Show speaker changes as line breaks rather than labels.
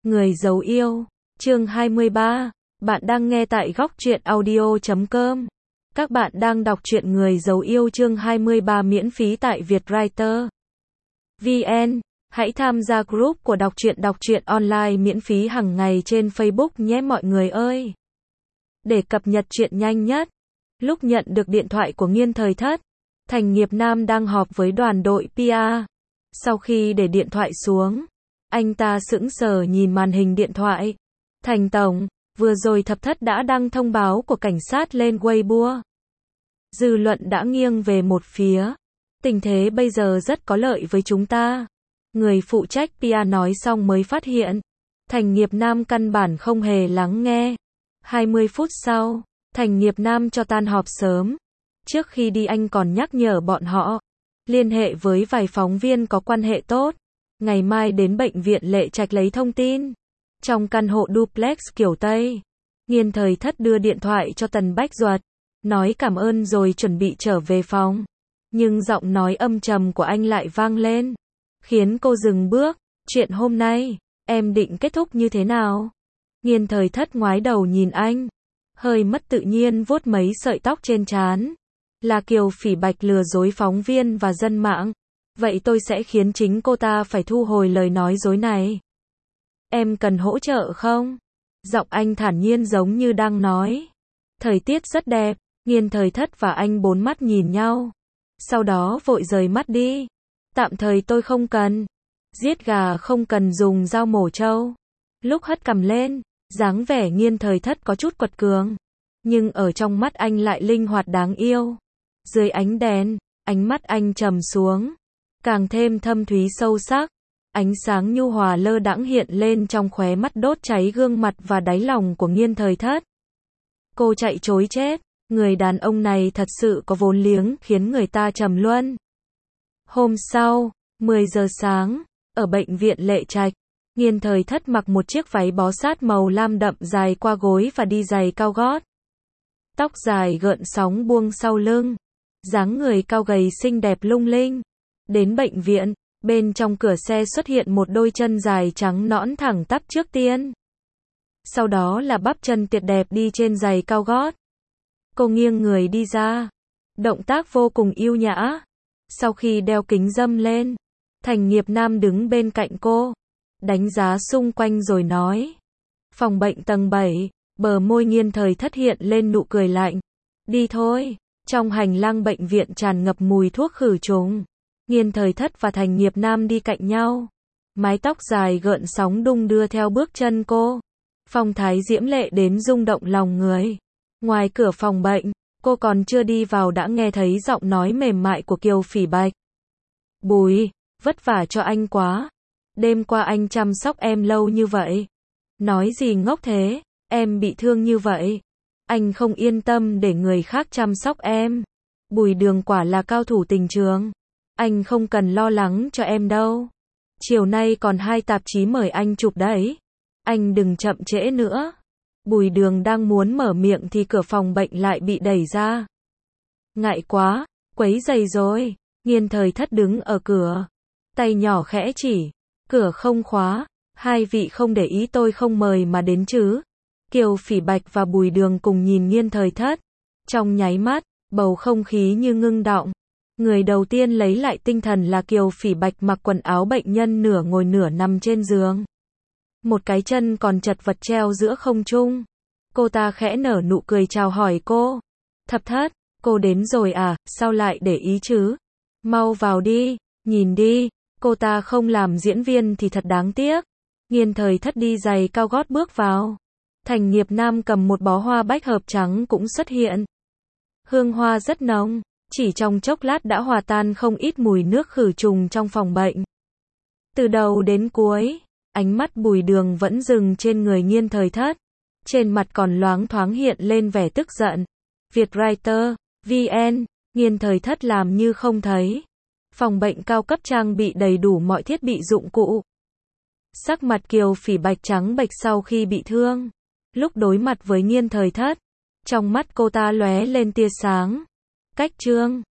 Người giấu yêu, chương 23. Bạn đang nghe tại góc truyện audio.com. Các bạn đang đọc truyện Người giấu yêu chương 23 miễn phí tại Vietwriter VN. Hãy tham gia group của đọc truyện online miễn phí hàng ngày trên Facebook nhé mọi người ơi. Để cập nhật truyện nhanh nhất. Lúc nhận được điện thoại của Nghiên Thời Thất, Thành Nghiệp Nam đang họp với đoàn đội PR. Sau khi để điện thoại xuống, anh ta sững sờ nhìn màn hình điện thoại. Thành tổng, vừa rồi Thập Thất đã đăng thông báo của cảnh sát lên Weibo. Dư luận đã nghiêng về một phía. Tình thế bây giờ rất có lợi với chúng ta. Người phụ trách PR nói xong mới phát hiện. Thành Nghiệp Nam căn bản không hề lắng nghe. 20 phút sau, Thành Nghiệp Nam cho tan họp sớm. Trước khi đi anh còn nhắc nhở bọn họ liên hệ với vài phóng viên có quan hệ tốt. Ngày mai đến bệnh viện Lệ Trạch lấy thông tin. Trong căn hộ duplex kiểu Tây, Nghiên Thời Thất đưa điện thoại cho Tần Bách Duật, nói cảm ơn rồi chuẩn bị trở về phòng. Nhưng giọng nói âm trầm của anh lại vang lên, khiến cô dừng bước. Chuyện hôm nay, em định kết thúc như thế nào? Nghiên Thời Thất ngoái đầu nhìn anh, hơi mất tự nhiên vuốt mấy sợi tóc trên trán. Là Kiều Phỉ Bạch lừa dối phóng viên và dân mạng. Vậy tôi sẽ khiến chính cô ta phải thu hồi lời nói dối này. Em cần hỗ trợ không? Giọng anh thản nhiên giống như đang nói. Thời tiết rất đẹp. Nghiên Thời Thất và anh bốn mắt nhìn nhau. Sau đó vội rời mắt đi. Tạm thời tôi không cần. Giết gà không cần dùng dao mổ trâu. Lúc hất cằm lên, dáng vẻ Nghiên Thời Thất có chút quật cường. Nhưng ở trong mắt anh lại linh hoạt đáng yêu. Dưới ánh đèn, ánh mắt anh trầm xuống, càng thêm thâm thúy sâu sắc. Ánh sáng nhu hòa lơ đãng hiện lên trong khóe mắt đốt cháy gương mặt và đáy lòng của Nghiên Thời Thất. Cô chạy trối chết, người đàn ông này thật sự có vốn liếng khiến người ta trầm luân. Hôm sau, 10 giờ sáng, ở bệnh viện Lệ Trạch, Nghiên Thời Thất mặc một chiếc váy bó sát màu lam đậm dài qua gối và đi giày cao gót. Tóc dài gợn sóng buông sau lưng, dáng người cao gầy xinh đẹp lung linh. Đến bệnh viện, bên trong cửa xe xuất hiện một đôi chân dài trắng nõn thẳng tắp trước tiên. Sau đó là bắp chân tuyệt đẹp đi trên giày cao gót. Cô nghiêng người đi ra, động tác vô cùng yêu nhã. Sau khi đeo kính râm lên, Thành Nghiệp Nam đứng bên cạnh cô, đánh giá xung quanh rồi nói. Phòng bệnh tầng 7, bờ môi Nghiên Thời Thất hiện lên nụ cười lạnh. Đi thôi. Trong hành lang bệnh viện tràn ngập mùi thuốc khử trùng. Nghiên Thời Thất và Thành Nghiệp Nam đi cạnh nhau. Mái tóc dài gợn sóng đung đưa theo bước chân cô. Phong thái diễm lệ đến rung động lòng người. Ngoài cửa phòng bệnh, cô còn chưa đi vào đã nghe thấy giọng nói mềm mại của Kiều Phỉ Bạch. Bùi, vất vả cho anh quá. Đêm qua anh chăm sóc em lâu như vậy. Nói gì ngốc thế, em bị thương như vậy. Anh không yên tâm để người khác chăm sóc em. Bùi Đường quả là cao thủ tình trường. Anh không cần lo lắng cho em đâu. Chiều nay còn 2 tạp chí mời anh chụp đấy. Anh đừng chậm trễ nữa. Bùi Đường đang muốn mở miệng thì cửa phòng bệnh lại bị đẩy ra. Ngại quá, quấy rầy rồi. Nghiên Thời Thất đứng ở cửa, tay nhỏ khẽ chỉ. Cửa không khóa. Hai vị không để ý tôi không mời mà đến chứ? Kiều Phỉ Bạch và Bùi Đường cùng nhìn Nghiên Thời Thất. Trong nháy mắt, bầu không khí như ngưng đọng. Người đầu tiên lấy lại tinh thần là Kiều Phỉ Bạch mặc quần áo bệnh nhân nửa ngồi nửa nằm trên giường. Một cái chân còn chật vật treo giữa không trung. Cô ta khẽ nở nụ cười chào hỏi cô. Thập Thất, cô đến rồi à, sao lại để ý chứ? Mau vào đi, nhìn đi, cô ta không làm diễn viên thì thật đáng tiếc. Nghiên Thời Thất đi giày cao gót bước vào. Thành Nghiệp Nam cầm một bó hoa bách hợp trắng cũng xuất hiện. Hương hoa rất nồng, chỉ trong chốc lát đã hòa tan không ít mùi nước khử trùng trong phòng bệnh. Từ đầu đến cuối, ánh mắt Bùi Đường vẫn dừng trên người Nghiên Thời Thất. Trên mặt còn loáng thoáng hiện lên vẻ tức giận. Vietwriter VN, Nghiên Thời Thất làm như không thấy. Phòng bệnh cao cấp trang bị đầy đủ mọi thiết bị dụng cụ. Sắc mặt Kiều Phỉ Bạch trắng bệch sau khi bị thương. Lúc đối mặt với Nghiên Thời Thất, trong mắt cô ta lóe lên tia sáng. Cách trương,